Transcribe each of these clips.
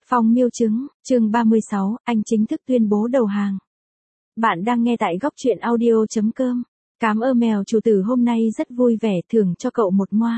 Phong miêu chứng, chương 36, anh chính thức tuyên bố đầu hàng. Bạn đang nghe tại góc truyện audio.com. Cám ơn mèo chủ tử hôm nay rất vui vẻ thưởng cho cậu một moa.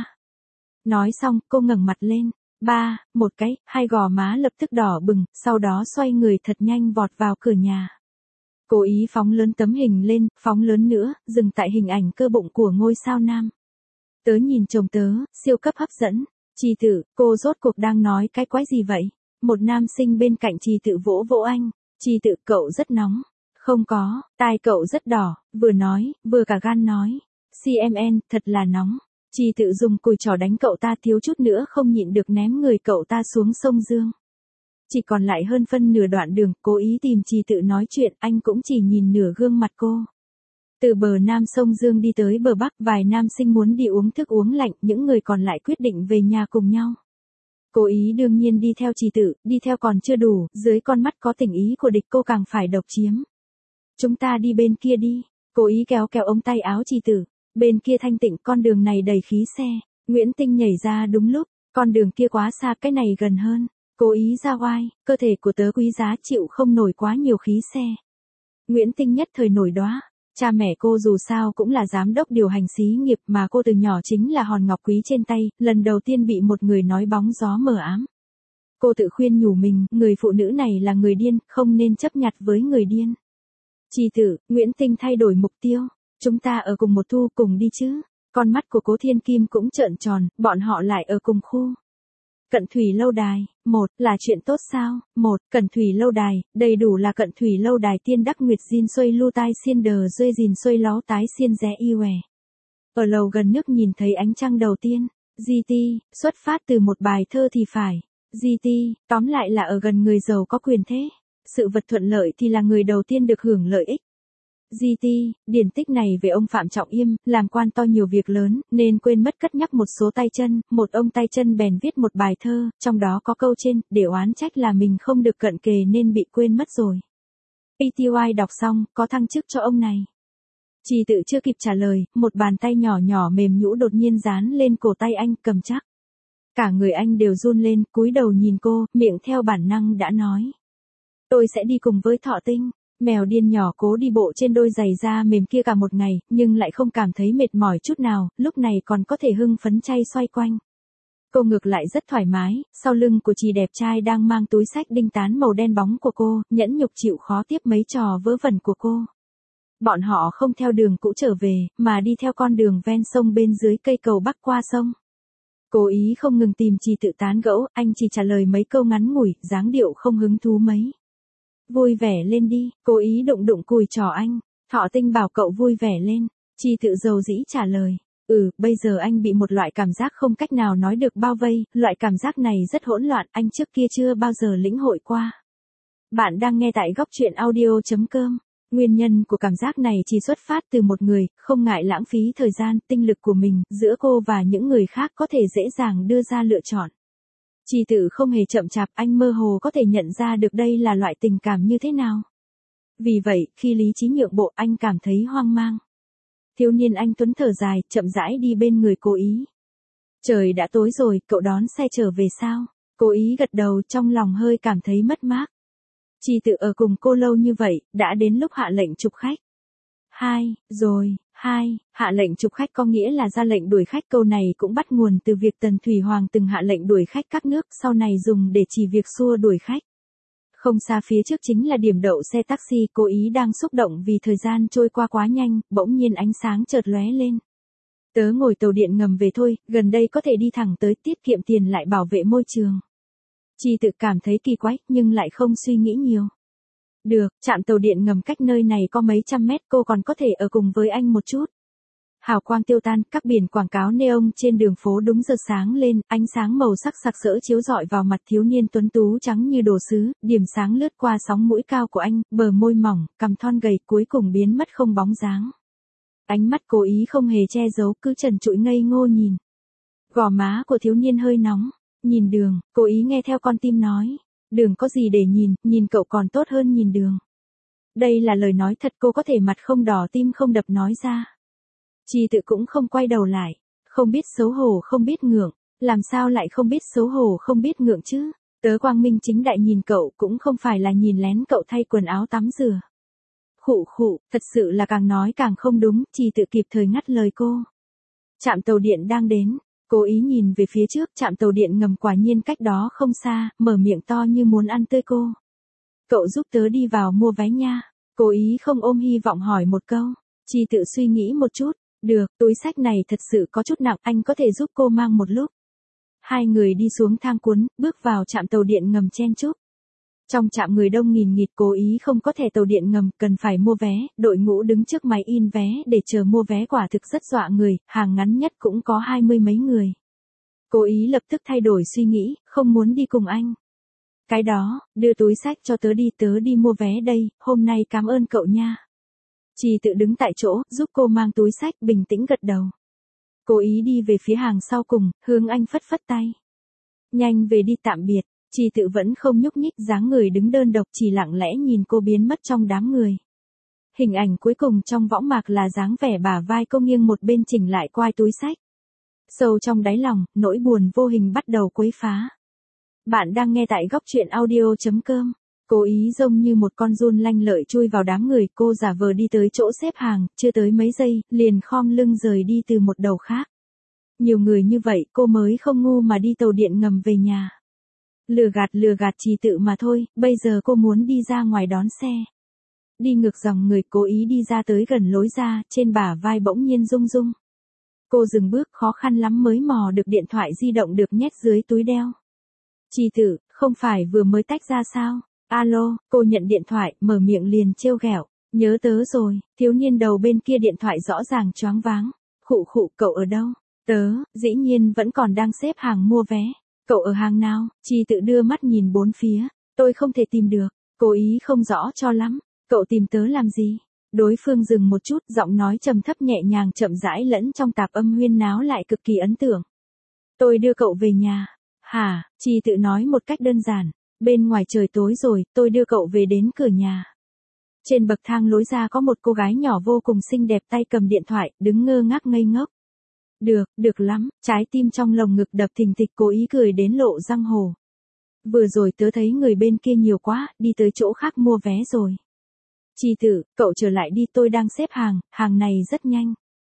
Nói xong, cô ngẩng mặt lên. Ba, một cái, hai gò má lập tức đỏ bừng, sau đó xoay người thật nhanh vọt vào cửa nhà. Cố ý phóng lớn tấm hình lên, phóng lớn nữa, dừng tại hình ảnh cơ bụng của ngôi sao nam. Tớ nhìn chồng tớ, siêu cấp hấp dẫn. Trì Tự, cô rốt cuộc đang nói cái quái gì vậy? Một nam sinh bên cạnh Trì Tự vỗ vỗ anh. Trì Tự, cậu rất nóng. Không có, tai cậu rất đỏ, vừa nói, vừa cả gan nói. CMN, thật là nóng. Trì Tự dùng cùi trỏ đánh cậu ta thiếu chút nữa không nhịn được ném người cậu ta xuống sông Dương. Chỉ còn lại hơn phân nửa đoạn đường, cố ý tìm Trì Tự nói chuyện, anh cũng chỉ nhìn nửa gương mặt cô. Từ bờ Nam sông Dương đi tới bờ Bắc, vài nam sinh muốn đi uống thức uống lạnh, những người còn lại quyết định về nhà cùng nhau. Cố ý đương nhiên đi theo Trì Tự, đi theo còn chưa đủ, dưới con mắt có tình ý của địch cô càng phải độc chiếm. Chúng ta đi bên kia đi, cố ý kéo kéo ống tay áo Trì Tự, bên kia thanh tịnh, con đường này đầy khí xe. Nguyễn Tinh nhảy ra đúng lúc, con đường kia quá xa, cái này gần hơn. Cố ý ra oai, cơ thể của tớ quý giá chịu không nổi quá nhiều khí xe. Nguyễn Tinh nhất thời nổi đóa. Cha mẹ cô dù sao cũng là giám đốc điều hành xí nghiệp mà cô từ nhỏ chính là hòn ngọc quý trên tay, lần đầu tiên bị một người nói bóng gió mờ ám. Cô tự khuyên nhủ mình, người phụ nữ này là người điên, không nên chấp nhặt với người điên. Trì Tự, Nguyễn Tinh thay đổi mục tiêu. Chúng ta ở cùng một thu cùng đi chứ. Con mắt của Cố Thiên Kim cũng trợn tròn, bọn họ lại ở cùng khu. Cận Thủy Lâu Đài, một, là chuyện tốt sao? Một, Cận Thủy Lâu Đài, đầy đủ là Cận Thủy Lâu Đài tiên đắc nguyệt diên xuôi lưu tai xiên đờ duê dìn xuôi ló tái xiên rẽ y què. Ở lầu gần nước nhìn thấy ánh trăng đầu tiên. GT, xuất phát từ một bài thơ thì phải. GT, tóm lại là ở gần người giàu có quyền thế. Sự vật thuận lợi thì là người đầu tiên được hưởng lợi ích. GT, điển tích này về ông Phạm Trọng Yêm, làm quan to nhiều việc lớn, nên quên mất cất nhắc một số tay chân, một ông tay chân bèn viết một bài thơ, trong đó có câu trên, để oán trách là mình không được cận kề nên bị quên mất rồi. ATY đọc xong, có thăng chức cho ông này. Trì Tự chưa kịp trả lời, một bàn tay nhỏ nhỏ mềm nhũ đột nhiên dán lên cổ tay anh, cầm chắc. Cả người anh đều run lên, cúi đầu nhìn cô, miệng theo bản năng đã nói. Tôi sẽ đi cùng với Thọ Tinh. Mèo điên nhỏ cố đi bộ trên đôi giày da mềm kia cả một ngày, nhưng lại không cảm thấy mệt mỏi chút nào, lúc này còn có thể hưng phấn chay xoay quanh. Cô ngược lại rất thoải mái, sau lưng của Trì đẹp trai đang mang túi xách đinh tán màu đen bóng của cô, nhẫn nhục chịu khó tiếp mấy trò vớ vẩn của cô. Bọn họ không theo đường cũ trở về, mà đi theo con đường ven sông bên dưới cây cầu bắc qua sông. Cố ý không ngừng tìm Trì Tự tán gẫu, anh chỉ trả lời mấy câu ngắn ngủi, dáng điệu không hứng thú mấy. Vui vẻ lên đi, cố ý đụng cùi trỏ anh. Thọ Tinh bảo cậu vui vẻ lên. Trì Tự dầu dĩ trả lời. Bây giờ anh bị một loại cảm giác không cách nào nói được bao vây, loại cảm giác này rất hỗn loạn, anh trước kia chưa bao giờ lĩnh hội qua. Bạn đang nghe tại góc truyện audio.com. Nguyên nhân của cảm giác này chỉ xuất phát từ một người, không ngại lãng phí thời gian, tinh lực của mình, giữa cô và những người khác có thể dễ dàng đưa ra lựa chọn. Trì Tự không hề chậm chạp, anh mơ hồ có thể nhận ra được đây là loại tình cảm như thế nào. Vì vậy, khi lý trí nhượng bộ, anh cảm thấy hoang mang. Thiếu niên anh tuấn thở dài, chậm rãi đi bên người Cố ý. Trời đã tối rồi, cậu đón xe trở về sao? Cố ý gật đầu, trong lòng hơi cảm thấy mất mát. Trì Tự ở cùng cô lâu như vậy, đã đến lúc hạ lệnh chụp khách. Hạ lệnh chụp khách có nghĩa là ra lệnh đuổi khách, câu này cũng bắt nguồn từ việc Tần Thủy Hoàng từng hạ lệnh đuổi khách các nước, sau này dùng để chỉ việc xua đuổi khách. Không xa phía trước chính là điểm đậu xe taxi, Cố ý đang xúc động vì thời gian trôi qua quá nhanh, bỗng nhiên ánh sáng chợt lóe lên. Tớ ngồi tàu điện ngầm về thôi, gần đây có thể đi thẳng tới, tiết kiệm tiền lại bảo vệ môi trường. Trì Tự cảm thấy kỳ quái, nhưng lại không suy nghĩ nhiều. Được, trạm tàu điện ngầm cách nơi này có mấy trăm mét, cô còn có thể ở cùng với anh một chút. Hào quang tiêu tan, các biển quảng cáo neon trên đường phố đúng giờ sáng lên, ánh sáng màu sắc sặc sỡ chiếu rọi vào mặt thiếu niên tuấn tú trắng như đồ sứ, điểm sáng lướt qua sóng mũi cao của anh, bờ môi mỏng, cằm thon gầy cuối cùng biến mất không bóng dáng. Ánh mắt Cố ý không hề che giấu, cứ trần trụi ngây ngô nhìn. Gò má của thiếu niên hơi nóng, nhìn đường, Cố ý nghe theo con tim nói. Đường có gì để nhìn cậu còn tốt hơn nhìn đường. Đây là lời nói thật, cô có thể mặt không đỏ tim không đập nói ra. Trì Tự cũng không quay đầu lại, không biết xấu hổ không biết ngượng, làm sao lại không biết xấu hổ không biết ngượng chứ. Tớ quang minh chính đại nhìn cậu cũng không phải là nhìn lén cậu thay quần áo tắm rửa. Khụ khụ, thật sự là càng nói càng không đúng, Trì Tự kịp thời ngắt lời cô. Trạm tàu điện đang đến, cố ý nhìn về phía trước, trạm tàu điện ngầm quả nhiên cách đó không xa, mở miệng to như muốn ăn tươi cô. Cậu giúp tớ đi vào mua vé nha. Cố ý không ôm hy vọng hỏi một câu. Trì Tự suy nghĩ một chút. Được, túi xách này thật sự có chút nặng, anh có thể giúp cô mang một lúc. Hai người đi xuống thang cuốn, bước vào trạm tàu điện ngầm chen chúc. Trong trạm người đông nghìn nghịt, cố ý không có thẻ tàu điện ngầm, cần phải mua vé, đội ngũ đứng trước máy in vé để chờ mua vé quả thực rất dọa người, hàng ngắn nhất cũng có 20 mấy người. Cố ý lập tức thay đổi suy nghĩ, không muốn đi cùng anh. Cái đó, đưa túi xách cho tớ đi mua vé đây, hôm nay cảm ơn cậu nha. Trì Tự đứng tại chỗ, giúp cô mang túi xách, bình tĩnh gật đầu. Cố ý đi về phía hàng sau cùng, hướng anh phất phất tay. Nhanh về đi, tạm biệt. Trì Tự vẫn không nhúc nhích, dáng người đứng đơn độc, chỉ lặng lẽ nhìn cô biến mất trong đám người. Hình ảnh cuối cùng trong võng mạc là dáng vẻ bả vai cô nghiêng một bên chỉnh lại quai túi xách. Sâu trong đáy lòng, nỗi buồn vô hình bắt đầu quấy phá. Bạn đang nghe tại góc truyện audio.com. Cố ý giống như một con giun lanh lợi chui vào đám người, cô giả vờ đi tới chỗ xếp hàng, chưa tới mấy giây, liền khom lưng rời đi từ một đầu khác. Nhiều người như vậy, cô mới không ngu mà đi tàu điện ngầm về nhà. Lừa gạt Trì Tự mà thôi, bây giờ cô muốn đi ra ngoài đón xe. Đi ngược dòng người, cố ý đi ra tới gần lối ra, trên bả vai bỗng nhiên rung rung. Cô dừng bước, khó khăn lắm mới mò được điện thoại di động được nhét dưới túi đeo. Trì Tự, không phải vừa mới tách ra sao? Alo, cô nhận điện thoại, mở miệng liền trêu ghẹo. Nhớ tớ rồi, thiếu niên đầu bên kia điện thoại rõ ràng choáng váng. Khụ khụ, cậu ở đâu? Tớ, dĩ nhiên vẫn còn đang xếp hàng mua vé. Cậu ở hàng nào? Trì Tự đưa mắt nhìn bốn phía. Tôi không thể tìm được. Cố ý không rõ cho lắm. Cậu tìm tớ làm gì? Đối phương dừng một chút, giọng nói trầm thấp nhẹ nhàng chậm rãi lẫn trong tạp âm huyên náo lại cực kỳ ấn tượng. Tôi đưa cậu về nhà. Hả? Trì Tự nói một cách đơn giản. Bên ngoài trời tối rồi, tôi đưa cậu về đến cửa nhà. Trên bậc thang lối ra có một cô gái nhỏ vô cùng xinh đẹp, tay cầm điện thoại, đứng ngơ ngác ngây ngốc. Được lắm, trái tim trong lồng ngực đập thình thịch, cố ý cười đến lộ răng hổ. Vừa rồi tớ thấy người bên kia nhiều quá, đi tới chỗ khác mua vé rồi. Trì Tự, cậu trở lại đi, tôi đang xếp hàng, hàng này rất nhanh.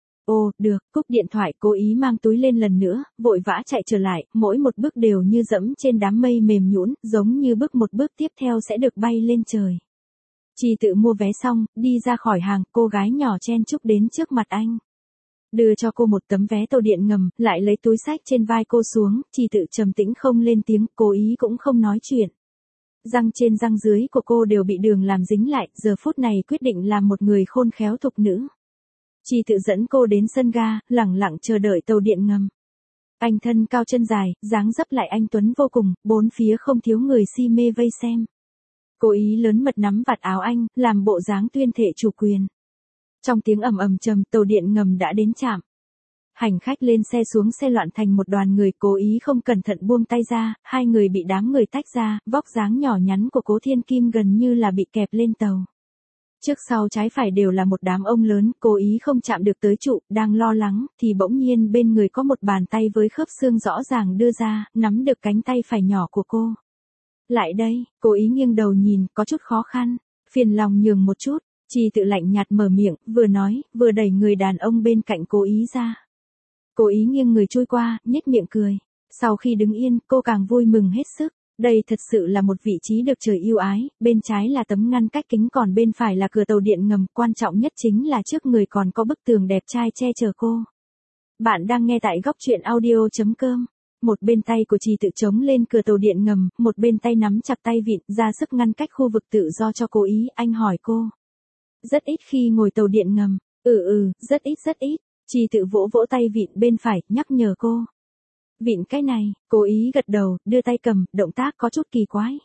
Ồ, được, cúp điện thoại, cố ý mang túi lên lần nữa, vội vã chạy trở lại, mỗi một bước đều như dẫm trên đám mây mềm nhũn, giống như bước một bước tiếp theo sẽ được bay lên trời. Trì Tự mua vé xong, đi ra khỏi hàng, cô gái nhỏ chen chúc đến trước mặt anh. Đưa cho cô một tấm vé tàu điện ngầm, lại lấy túi xách trên vai cô xuống, Trì Tự trầm tĩnh không lên tiếng, cố ý cũng không nói chuyện. Răng trên răng dưới của cô đều bị đường làm dính lại, giờ phút này quyết định làm một người khôn khéo thục nữ. Trì Tự dẫn cô đến sân ga, lẳng lặng chờ đợi tàu điện ngầm. Anh thân cao chân dài, dáng dấp lại anh tuấn vô cùng, bốn phía không thiếu người si mê vây xem. Cố ý lớn mật nắm vạt áo anh, làm bộ dáng tuyên thệ chủ quyền. Trong tiếng ầm ầm trầm, tàu điện ngầm đã đến trạm. Hành khách lên xe xuống xe loạn thành một đoàn người, cố ý không cẩn thận buông tay ra, hai người bị đám người tách ra, vóc dáng nhỏ nhắn của Cố Thiên Kim gần như là bị kẹp lên tàu. Trước sau trái phải đều là một đám ông lớn, cố ý không chạm được tới trụ, đang lo lắng, thì bỗng nhiên bên người có một bàn tay với khớp xương rõ ràng đưa ra, nắm được cánh tay phải nhỏ của cô. Lại đây, cố ý nghiêng đầu nhìn, có chút khó khăn, phiền lòng nhường một chút, Trì Tự lạnh nhạt mở miệng, vừa nói, vừa đẩy người đàn ông bên cạnh cố ý ra. Cố ý nghiêng người chui qua, nhếch miệng cười. Sau khi đứng yên, cô càng vui mừng hết sức. Đây thật sự là một vị trí được trời yêu ái, bên trái là tấm ngăn cách kính, còn bên phải là cửa tàu điện ngầm, quan trọng nhất chính là trước người còn có bức tường đẹp trai che chở cô. Bạn đang nghe tại góc truyện audio.com. Một bên tay của Trì Tự chống lên cửa tàu điện ngầm, một bên tay nắm chặt tay vịn, ra sức ngăn cách khu vực tự do cho cố ý. Anh hỏi cô. Rất ít khi ngồi tàu điện ngầm. Rất ít. Trì Tự vỗ vỗ tay vịn bên phải, nhắc nhở cô. Vịn cái này, cố ý gật đầu, đưa tay cầm, động tác có chút kỳ quái.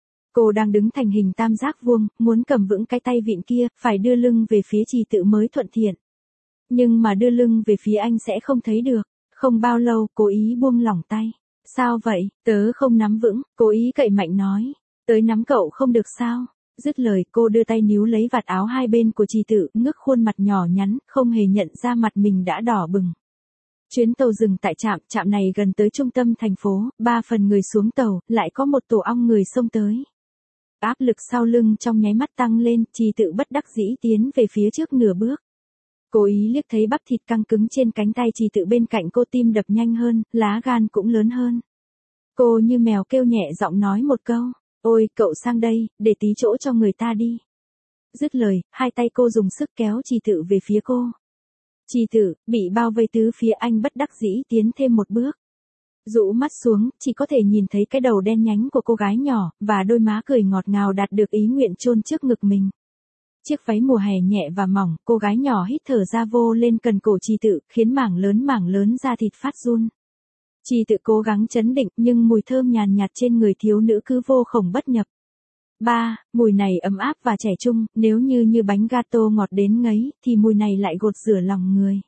Cô đang đứng thành hình tam giác vuông, muốn cầm vững cái tay vịn kia, phải đưa lưng về phía Trì Tự mới thuận tiện. Nhưng mà đưa lưng về phía anh sẽ không thấy được. Không bao lâu, cố ý buông lỏng tay. Sao vậy, tớ không nắm vững, cố ý cậy mạnh nói. Tới nắm cậu không được sao? Dứt lời, cô đưa tay níu lấy vạt áo hai bên của Trì Tự, ngước khuôn mặt nhỏ nhắn, không hề nhận ra mặt mình đã đỏ bừng. Chuyến tàu dừng tại trạm này gần tới trung tâm thành phố, 3 phần người xuống tàu, lại có một tổ ong người xông tới. Áp lực sau lưng trong nháy mắt tăng lên, Trì Tự bất đắc dĩ tiến về phía trước nửa bước. Cố ý liếc thấy bắp thịt căng cứng trên cánh tay Trì Tự bên cạnh cô, tim đập nhanh hơn, lá gan cũng lớn hơn. Cô như mèo kêu nhẹ giọng nói một câu, ôi cậu sang đây, để tí chỗ cho người ta đi. Dứt lời, hai tay cô dùng sức kéo Trì Tự về phía cô. Trì Tự, bị bao vây tứ phía, anh bất đắc dĩ tiến thêm một bước. Rũ mắt xuống, chỉ có thể nhìn thấy cái đầu đen nhánh của cô gái nhỏ, và đôi má cười ngọt ngào đạt được ý nguyện chôn trước ngực mình. Chiếc váy mùa hè nhẹ và mỏng, cô gái nhỏ hít thở ra vô lên cần cổ Trì Tự, khiến mảng lớn da thịt phát run. Trì Tự cố gắng trấn định, nhưng mùi thơm nhàn nhạt trên người thiếu nữ cứ vô khổng bất nhập. Mùi này ấm áp và trẻ trung, nếu như bánh gato ngọt đến ngấy, thì mùi này lại gột rửa lòng người.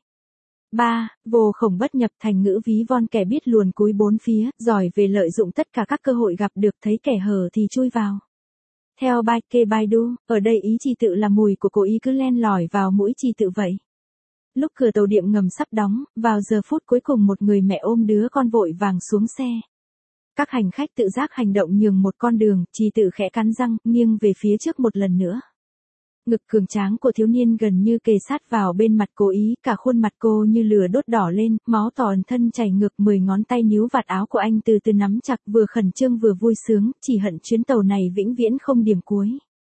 Vô khổng bất nhập, thành ngữ ví von kẻ biết luồn cúi bốn phía, giỏi về lợi dụng tất cả các cơ hội gặp được, thấy kẻ hở thì chui vào. Theo Baike Baidu, ở đây ý Trì Tự là mùi của cô ý cứ len lỏi vào mũi Trì Tự vậy. Lúc cửa tàu điện ngầm sắp đóng, vào giờ phút cuối cùng một người mẹ ôm đứa con vội vàng xuống xe. Các hành khách tự giác hành động nhường một con đường, Trì Tự khẽ cắn răng, nghiêng về phía trước một lần nữa. Ngực cường tráng của thiếu niên gần như kề sát vào bên mặt cô ý, cả khuôn mặt cô như lửa đốt đỏ lên, máu tỏ thân chảy ngược, 10 ngón tay níu vạt áo của anh từ từ nắm chặt, vừa khẩn trương vừa vui sướng, chỉ hận chuyến tàu này vĩnh viễn không điểm cuối.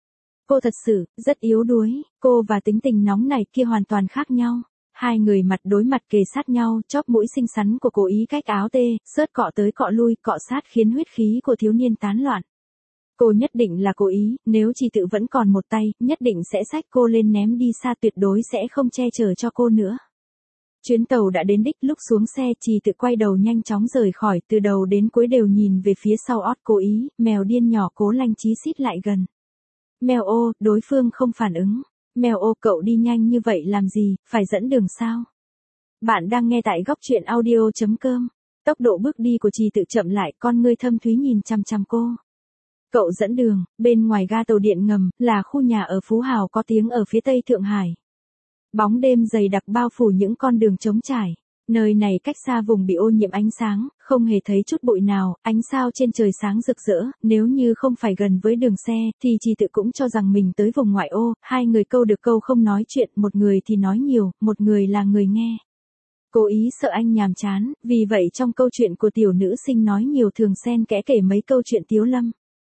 Cô thật sự, rất yếu đuối, cô và tính tình nóng này kia hoàn toàn khác nhau. Hai người mặt đối mặt kề sát nhau, chóp mũi xinh xắn của cô ý cách áo tê, sớt cọ tới cọ lui, cọ sát khiến huyết khí của thiếu niên tán loạn. Cô nhất định là cố ý, nếu Trì Tự vẫn còn một tay, nhất định sẽ xách cô lên ném đi xa, tuyệt đối sẽ không che chở cho cô nữa. Chuyến tàu đã đến đích, lúc xuống xe Trì Tự quay đầu nhanh chóng rời khỏi, từ đầu đến cuối đều nhìn về phía sau ót cố ý, mèo điên nhỏ Cố Lanh Chí xít lại gần. Mèo ô, đối phương không phản ứng. Mèo ô, cậu đi nhanh như vậy làm gì, phải dẫn đường sao? Bạn đang nghe tại góc truyện audio.com. Tốc độ bước đi của Trì Tự chậm lại, con ngươi thâm thúy nhìn chằm chằm cô. Cậu dẫn đường, bên ngoài ga tàu điện ngầm, là khu nhà ở Phú Hào có tiếng ở phía tây Thượng Hải. Bóng đêm dày đặc bao phủ những con đường trống trải. Nơi này cách xa vùng bị ô nhiễm ánh sáng, không hề thấy chút bụi nào, ánh sao trên trời sáng rực rỡ, nếu như không phải gần với đường xe, thì Trì Tự cũng cho rằng mình tới vùng ngoại ô, hai người câu được câu không nói chuyện, một người thì nói nhiều, một người là người nghe. Cố ý sợ anh nhàm chán, vì vậy trong câu chuyện của tiểu nữ sinh nói nhiều thường xen kẽ kể mấy câu chuyện tiếu lâm.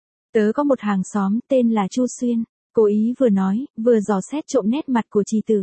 Tớ có một hàng xóm tên là Chu Xuyên, cố ý vừa nói, vừa dò xét trộm nét mặt của Trì Tự.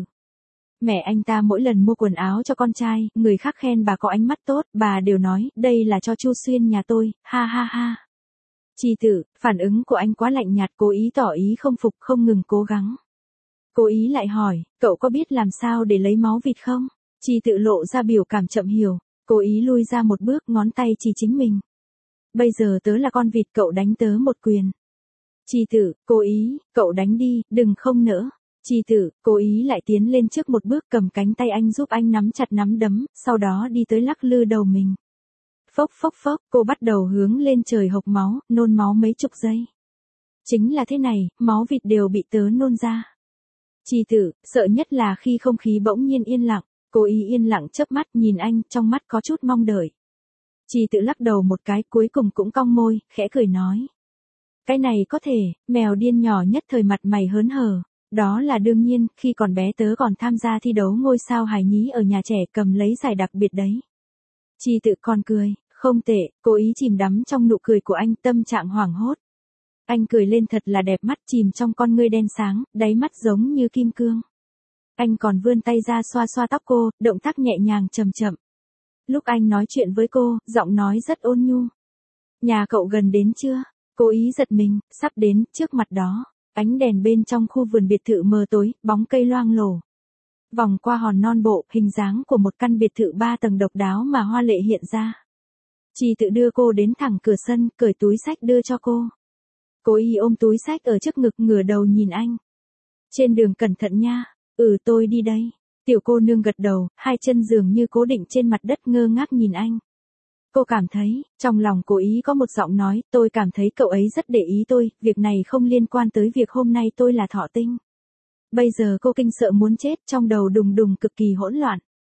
Mẹ anh ta mỗi lần mua quần áo cho con trai, người khác khen bà có ánh mắt tốt, bà đều nói, đây là cho Chu Xuyên nhà tôi, ha ha ha. Trì Tự, phản ứng của anh quá lạnh nhạt, cố ý tỏ ý không phục, không ngừng cố gắng. Cố ý lại hỏi, cậu có biết làm sao để lấy máu vịt không? Trì Tự lộ ra biểu cảm chậm hiểu, cố ý lui ra một bước, ngón tay chỉ chính mình. Bây giờ tớ là con vịt, cậu đánh tớ một quyền. Trì Tự, cố ý, cậu đánh đi, đừng không nỡ. Trì Tự, cố ý lại tiến lên trước một bước, cầm cánh tay anh giúp anh nắm chặt nắm đấm, sau đó đi tới lắc lư đầu mình. Phốc phốc phốc, cô bắt đầu hướng lên trời hộc máu, nôn máu mấy chục giây. Chính là thế này, máu vịt đều bị tớ nôn ra. Trì Tự, sợ nhất là khi không khí bỗng nhiên yên lặng, cố ý yên lặng chớp mắt nhìn anh, trong mắt có chút mong đợi. Trì Tự lắc đầu một cái, cuối cùng cũng cong môi, khẽ cười nói. Cái này có thể, mèo điên nhỏ nhất thời mặt mày hớn hở. Đó là đương nhiên, khi còn bé tớ còn tham gia thi đấu ngôi sao hài nhí ở nhà trẻ, cầm lấy giải đặc biệt đấy. Trì Tự còn cười, không tệ, cố ý chìm đắm trong nụ cười của anh, tâm trạng hoảng hốt. Anh cười lên thật là đẹp, mắt chìm trong con ngươi đen sáng, đáy mắt giống như kim cương. Anh còn vươn tay ra xoa xoa tóc cô, động tác nhẹ nhàng chậm chậm. Lúc anh nói chuyện với cô, giọng nói rất ôn nhu. Nhà cậu gần đến chưa? Cố ý giật mình, sắp đến, trước mặt đó. Ánh đèn bên trong khu vườn biệt thự mờ tối, bóng cây loang lổ. Vòng qua hòn non bộ, hình dáng của một căn biệt thự 3 tầng độc đáo mà hoa lệ hiện ra. Trì Tự đưa cô đến thẳng cửa sân, cởi túi xách đưa cho cô. Cố ý ôm túi xách ở trước ngực, ngửa đầu nhìn anh. Trên đường cẩn thận nha. Tôi đi đây. Tiểu cô nương gật đầu, hai chân dường như cố định trên mặt đất, ngơ ngác nhìn anh. Cô cảm thấy, trong lòng cố ý có một giọng nói, tôi cảm thấy cậu ấy rất để ý tôi, việc này không liên quan tới việc hôm nay tôi là thọ tinh. Bây giờ cô kinh sợ muốn chết, trong đầu đùng đùng cực kỳ hỗn loạn.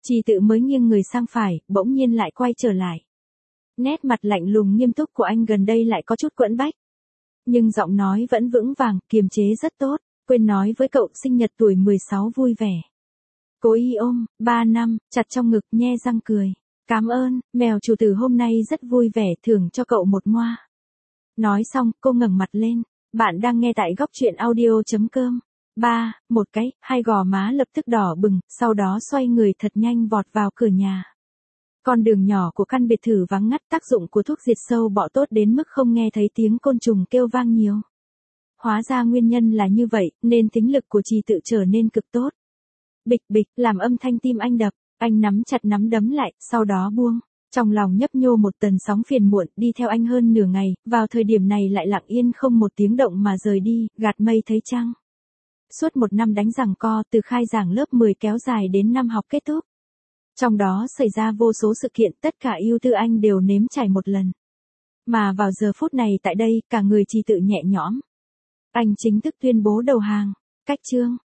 Trì Tự mới nghiêng người sang phải, bỗng nhiên lại quay trở lại. Nét mặt lạnh lùng nghiêm túc của anh gần đây lại có chút quẫn bách. Nhưng giọng nói vẫn vững vàng, kiềm chế rất tốt. Quên nói với cậu sinh nhật tuổi 16 vui vẻ. Cố ý ôm, 3 năm, chặt trong ngực, nhe răng cười. Cảm ơn, mèo chủ tử hôm nay rất vui vẻ, thưởng cho cậu một moa. Nói xong, cô ngẩng mặt lên. Bạn đang nghe tại góc truyện audio.com. Một cái, hai gò má lập tức đỏ bừng, sau đó xoay người thật nhanh vọt vào cửa nhà. Con đường nhỏ của căn biệt thự vắng ngắt, tác dụng của thuốc diệt sâu bọ tốt đến mức không nghe thấy tiếng côn trùng kêu vang nhiều. Hóa ra nguyên nhân là như vậy, nên tính lực của Trì Tự trở nên cực tốt. Bịch bịch, làm âm thanh tim anh đập, anh nắm chặt nắm đấm lại, sau đó buông. Trong lòng nhấp nhô một tần sóng phiền muộn, đi theo anh hơn nửa ngày, vào thời điểm này lại lặng yên không một tiếng động mà rời đi, gạt mây thấy trăng. Suốt một năm đánh giằng co, từ khai giảng lớp 10 kéo dài đến năm học kết thúc. Trong đó xảy ra vô số sự kiện, tất cả ưu tư anh đều nếm trải một lần. Mà vào giờ phút này tại đây, cả người Trì Tự nhẹ nhõm. Anh chính thức tuyên bố đầu hàng. Cách chương.